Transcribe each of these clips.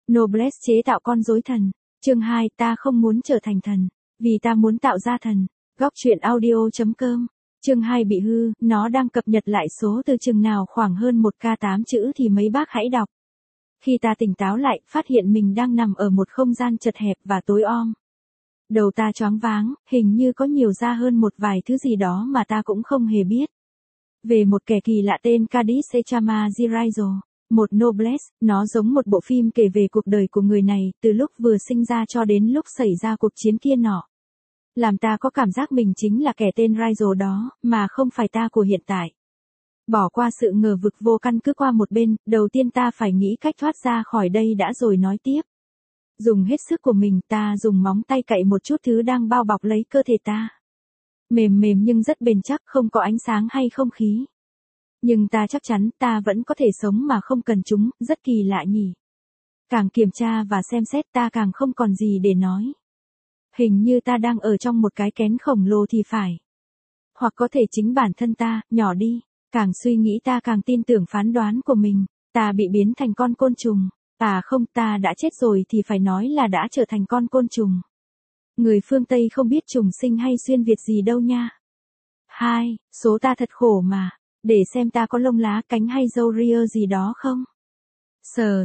Noblesse chế tạo con rối thần. Chương 2, ta không muốn trở thành thần, vì ta muốn tạo ra thần. Góc truyện audio.com. Chương 2 bị hư, nó đang cập nhật lại số từ chừng nào khoảng hơn 1k8 chữ thì mấy bác hãy đọc. Khi ta tỉnh táo lại, phát hiện mình đang nằm ở một không gian chật hẹp và tối om. Đầu ta choáng váng, hình như có nhiều ra hơn một vài thứ gì đó mà ta cũng không hề biết. Về một kẻ kỳ lạ tên Cadiz Echama Giraizo, một Noblesse, nó giống một bộ phim kể về cuộc đời của người này, từ lúc vừa sinh ra cho đến lúc xảy ra cuộc chiến kia nọ. Làm ta có cảm giác mình chính là kẻ tên Raizo đó, mà không phải ta của hiện tại. Bỏ qua sự ngờ vực vô căn cứ qua một bên, đầu tiên ta phải nghĩ cách thoát ra khỏi đây đã rồi nói tiếp. Dùng hết sức của mình, ta dùng móng tay cạy một chút thứ đang bao bọc lấy cơ thể ta. Mềm mềm nhưng rất bền chắc, không có ánh sáng hay không khí. Nhưng ta chắc chắn ta vẫn có thể sống mà không cần chúng, rất kỳ lạ nhỉ. Càng kiểm tra và xem xét ta càng không còn gì để nói. Hình như ta đang ở trong một cái kén khổng lồ thì phải. Hoặc có thể chính bản thân ta, nhỏ đi. Càng suy nghĩ ta càng tin tưởng phán đoán của mình. Ta bị biến thành con côn trùng. À không, ta đã chết rồi thì phải nói là đã trở thành con côn trùng. Người phương Tây không biết trùng sinh hay xuyên Việt gì đâu nha. 2. Số ta thật khổ mà. Để xem ta có lông lá cánh hay râu ria gì đó không? Sờ.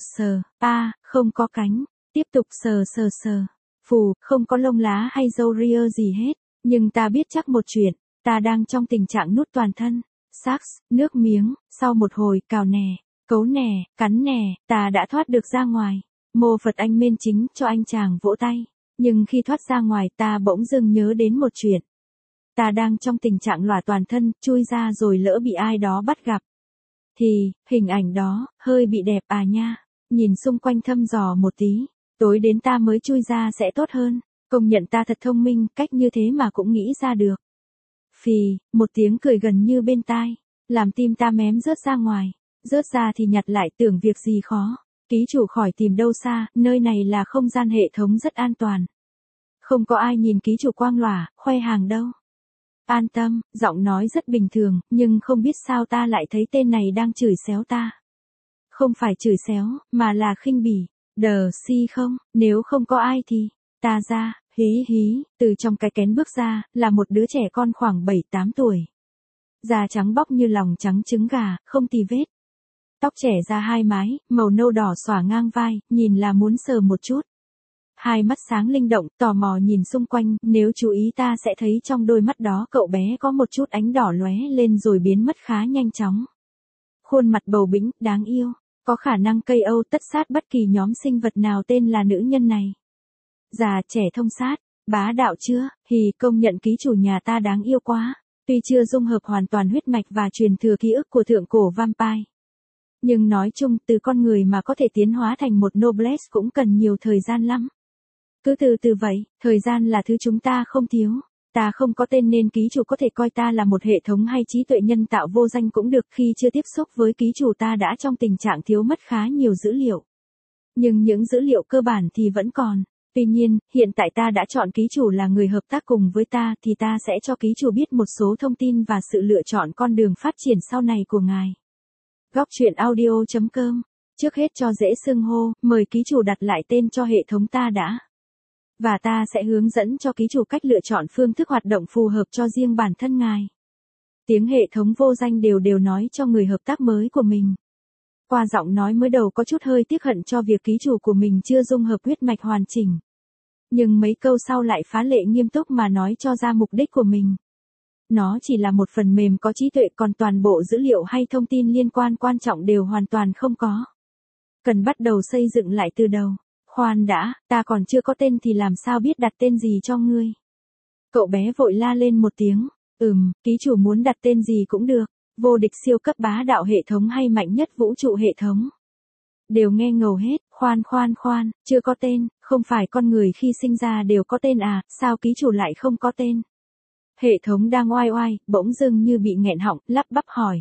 Không có cánh. Tiếp tục sờ. Phù, không có lông lá hay râu ria gì hết. Nhưng ta biết chắc một chuyện. Ta đang trong tình trạng nút toàn thân. Sax, nước miếng, sau một hồi cào nè, cấu nè, cắn nè, ta đã thoát được ra ngoài. Mô Phật anh mên chính cho anh chàng vỗ tay. Nhưng khi thoát ra ngoài ta bỗng dưng nhớ đến một chuyện. Ta đang trong tình trạng lòa toàn thân, chui ra rồi lỡ bị ai đó bắt gặp. Thì, hình ảnh đó, hơi bị đẹp à nha. Nhìn xung quanh thăm dò một tí. Tối đến ta mới chui ra sẽ tốt hơn. Công nhận ta thật thông minh, cách như thế mà cũng nghĩ ra được. Phì, một tiếng cười gần như bên tai. Làm tim ta mém rớt ra ngoài. Rớt ra thì nhặt lại tưởng việc gì khó. Ký chủ khỏi tìm đâu xa, nơi này là không gian hệ thống rất an toàn. Không có ai nhìn ký chủ quang lòa, khoe hàng đâu. An tâm, giọng nói rất bình thường, nhưng không biết sao ta lại thấy tên này đang chửi xéo ta. Không phải chửi xéo, mà là khinh bỉ. Đờ si không, nếu không có ai thì, ta ra, hí, từ trong cái kén bước ra, là một đứa trẻ con khoảng 7-8 tuổi. Da trắng bóc như lòng trắng trứng gà, không tì vết. Tóc trẻ ra hai mái, màu nâu đỏ xõa ngang vai, nhìn là muốn sờ một chút. Hai mắt sáng linh động, tò mò nhìn xung quanh, nếu chú ý ta sẽ thấy trong đôi mắt đó cậu bé có một chút ánh đỏ lóe lên rồi biến mất khá nhanh chóng. Khuôn mặt bầu bĩnh, đáng yêu, có khả năng KO tất sát bất kỳ nhóm sinh vật nào tên là nữ nhân này. Già trẻ thông sát, bá đạo chưa, công nhận ký chủ nhà ta đáng yêu quá, tuy chưa dung hợp hoàn toàn huyết mạch và truyền thừa ký ức của thượng cổ vampire. Nhưng nói chung từ con người mà có thể tiến hóa thành một Noblesse cũng cần nhiều thời gian lắm. Cứ từ từ vậy, thời gian là thứ chúng ta không thiếu. Ta không có tên nên ký chủ có thể coi ta là một hệ thống hay trí tuệ nhân tạo vô danh cũng được. Khi chưa tiếp xúc với ký chủ ta đã trong tình trạng thiếu mất khá nhiều dữ liệu. Nhưng những dữ liệu cơ bản thì vẫn còn. Tuy nhiên, hiện tại ta đã chọn ký chủ là người hợp tác cùng với ta thì ta sẽ cho ký chủ biết một số thông tin và sự lựa chọn con đường phát triển sau này của ngài. Góc truyện audio.com. Trước hết cho dễ xưng hô, mời ký chủ đặt lại tên cho hệ thống ta đã. Và ta sẽ hướng dẫn cho ký chủ cách lựa chọn phương thức hoạt động phù hợp cho riêng bản thân ngài. Tiếng hệ thống vô danh đều nói cho người hợp tác mới của mình. Qua giọng nói mới đầu có chút hơi tiếc hận cho việc ký chủ của mình chưa dung hợp huyết mạch hoàn chỉnh. Nhưng mấy câu sau lại phá lệ nghiêm túc mà nói cho ra mục đích của mình. Nó chỉ là một phần mềm có trí tuệ còn toàn bộ dữ liệu hay thông tin liên quan trọng đều hoàn toàn không có. Cần bắt đầu xây dựng lại từ đầu. Khoan đã, ta còn chưa có tên thì làm sao biết đặt tên gì cho ngươi? Cậu bé vội la lên một tiếng. Ký chủ muốn đặt tên gì cũng được. Vô địch siêu cấp bá đạo hệ thống hay mạnh nhất vũ trụ hệ thống. Đều nghe ngầu hết, khoan, chưa có tên, không phải con người khi sinh ra đều có tên à, sao ký chủ lại không có tên? Hệ thống đang oai, bỗng dưng như bị nghẹn họng, lắp bắp hỏi.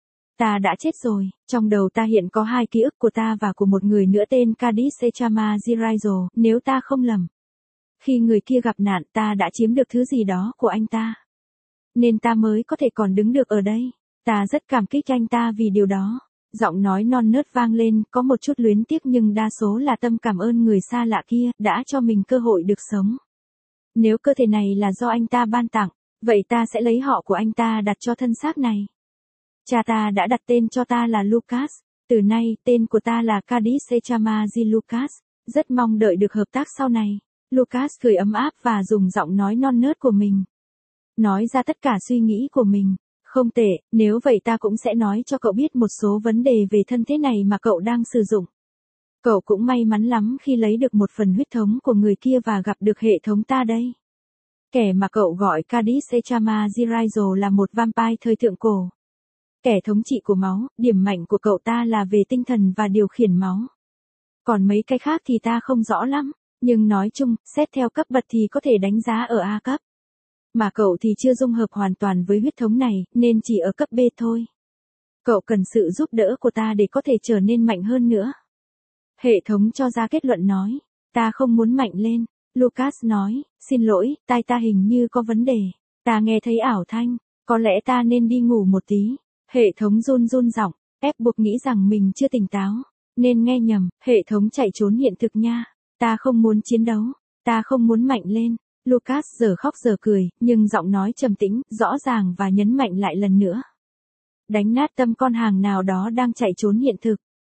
Ta đã chết rồi, trong đầu ta hiện có hai ký ức của ta và của một người nữa tên Cadiz Echama Giraizo, nếu ta không lầm. Khi người kia gặp nạn ta đã chiếm được thứ gì đó của anh ta. Nên ta mới có thể còn đứng được ở đây. Ta rất cảm kích anh ta vì điều đó. Giọng nói non nớt vang lên, có một chút luyến tiếc nhưng đa số là tâm cảm ơn người xa lạ kia, đã cho mình cơ hội được sống. Nếu cơ thể này là do anh ta ban tặng, vậy ta sẽ lấy họ của anh ta đặt cho thân xác này. Cha ta đã đặt tên cho ta là Lucas, từ nay, tên của ta là Cadiz Echamazi Lucas, rất mong đợi được hợp tác sau này. Lucas cười ấm áp và dùng giọng nói non nớt của mình. Nói ra tất cả suy nghĩ của mình. Không tệ, nếu vậy ta cũng sẽ nói cho cậu biết một số vấn đề về thân thế này mà cậu đang sử dụng. Cậu cũng may mắn lắm khi lấy được một phần huyết thống của người kia và gặp được hệ thống ta đây. Kẻ mà cậu gọi Cadiz Echamazi Rizal là một vampire thời thượng cổ. Kẻ thống trị của máu, điểm mạnh của cậu ta là về tinh thần và điều khiển máu. Còn mấy cái khác thì ta không rõ lắm, nhưng nói chung, xét theo cấp bậc thì có thể đánh giá ở A cấp. Mà cậu thì chưa dung hợp hoàn toàn với huyết thống này, nên chỉ ở cấp B thôi. Cậu cần sự giúp đỡ của ta để có thể trở nên mạnh hơn nữa. Hệ thống cho ra kết luận nói, ta không muốn mạnh lên. Lucas nói, xin lỗi, tai ta hình như có vấn đề. Ta nghe thấy ảo thanh, có lẽ ta nên đi ngủ một tí. Hệ thống run run giọng, ép buộc nghĩ rằng mình chưa tỉnh táo. Nên nghe nhầm, hệ thống chạy trốn hiện thực nha. Ta không muốn chiến đấu, ta không muốn mạnh lên. Lucas giờ khóc giờ cười, nhưng giọng nói trầm tĩnh, rõ ràng và nhấn mạnh lại lần nữa. Đánh nát tâm con hàng nào đó đang chạy trốn hiện thực.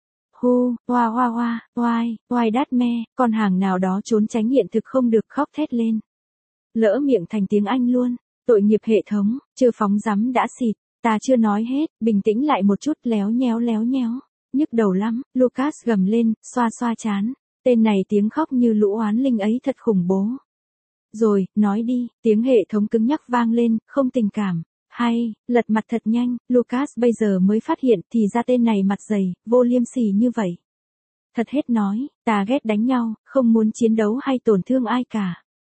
Oai đát me, con hàng nào đó trốn tránh hiện thực không được khóc thét lên. Lỡ miệng thành tiếng Anh luôn, tội nghiệp hệ thống, chưa phóng rắm đã xịt, ta chưa nói hết, bình tĩnh lại một chút léo nhéo. Nhức đầu lắm, Lucas gầm lên, xoa xoa chán, tên này tiếng khóc như lũ oán linh ấy thật khủng bố. Rồi, nói đi, tiếng hệ thống cứng nhắc vang lên, không tình cảm. Hay, lật mặt thật nhanh, Lucas bây giờ mới phát hiện thì ra tên này mặt dày, vô liêm sỉ như vậy. Thật hết nói, ta ghét đánh nhau, không muốn chiến đấu hay tổn thương ai cả.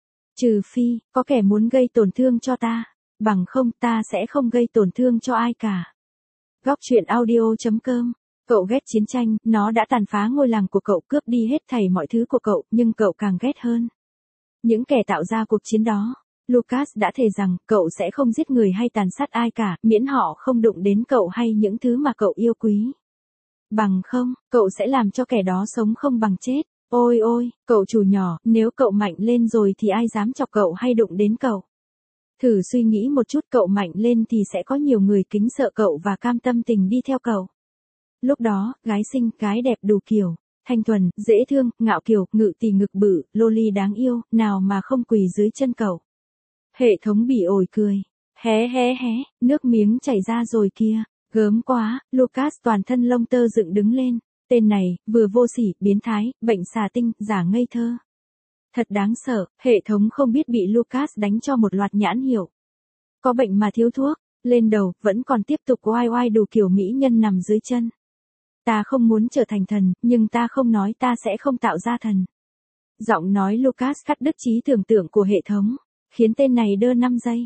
Trừ phi, có kẻ muốn gây tổn thương cho ta, bằng không ta sẽ không gây tổn thương cho ai cả. Góc truyện audio.com. Cậu ghét chiến tranh, nó đã tàn phá ngôi làng của cậu, cướp đi hết thảy mọi thứ của cậu, nhưng cậu càng ghét hơn những kẻ tạo ra cuộc chiến đó. Lucas đã thề rằng cậu sẽ không giết người hay tàn sát ai cả, miễn họ không đụng đến cậu hay những thứ mà cậu yêu quý. Bằng không, cậu sẽ làm cho kẻ đó sống không bằng chết. Ôi, cậu chủ nhỏ, nếu cậu mạnh lên rồi thì ai dám chọc cậu hay đụng đến cậu. Thử suy nghĩ một chút, cậu mạnh lên thì sẽ có nhiều người kính sợ cậu và cam tâm tình đi theo cậu. Lúc đó, gái xinh, gái đẹp đủ kiểu, thanh thuần, dễ thương, ngạo kiều, ngự tỳ ngực bự, loli đáng yêu, nào mà không quỳ dưới chân cậu. Hệ thống bỉ ổi cười. Hé, nước miếng chảy ra rồi kia. Gớm quá, Lucas toàn thân lông tơ dựng đứng lên. Tên này, vừa vô sỉ, biến thái, bệnh xà tinh, giả ngây thơ. Thật đáng sợ, hệ thống không biết bị Lucas đánh cho một loạt nhãn hiệu. Có bệnh mà thiếu thuốc, lên đầu, vẫn còn tiếp tục oai đủ kiểu mỹ nhân nằm dưới chân. Ta không muốn trở thành thần, nhưng ta không nói ta sẽ không tạo ra thần. Giọng nói Lucas cắt đứt trí tưởng tượng của hệ thống, khiến tên này đơ 5 giây.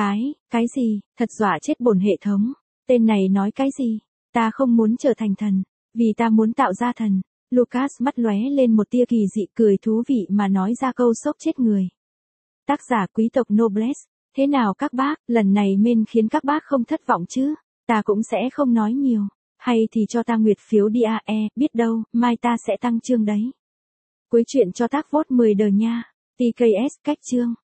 Cái gì, thật dọa chết bổn hệ thống. Tên này nói cái gì? Ta không muốn trở thành thần, vì ta muốn tạo ra thần. Lucas mắt lóe lên một tia kỳ dị, cười thú vị mà nói ra câu sốc chết người. Tác giả quý tộc Nobles. Thế nào các bác, lần này men khiến các bác không thất vọng chứ? Ta cũng sẽ không nói nhiều. Hay thì cho ta nguyệt phiếu đi biết đâu, mai ta sẽ tăng chương đấy. Cuối chuyện cho tác vote 10 đờ nha. TKS cách chương.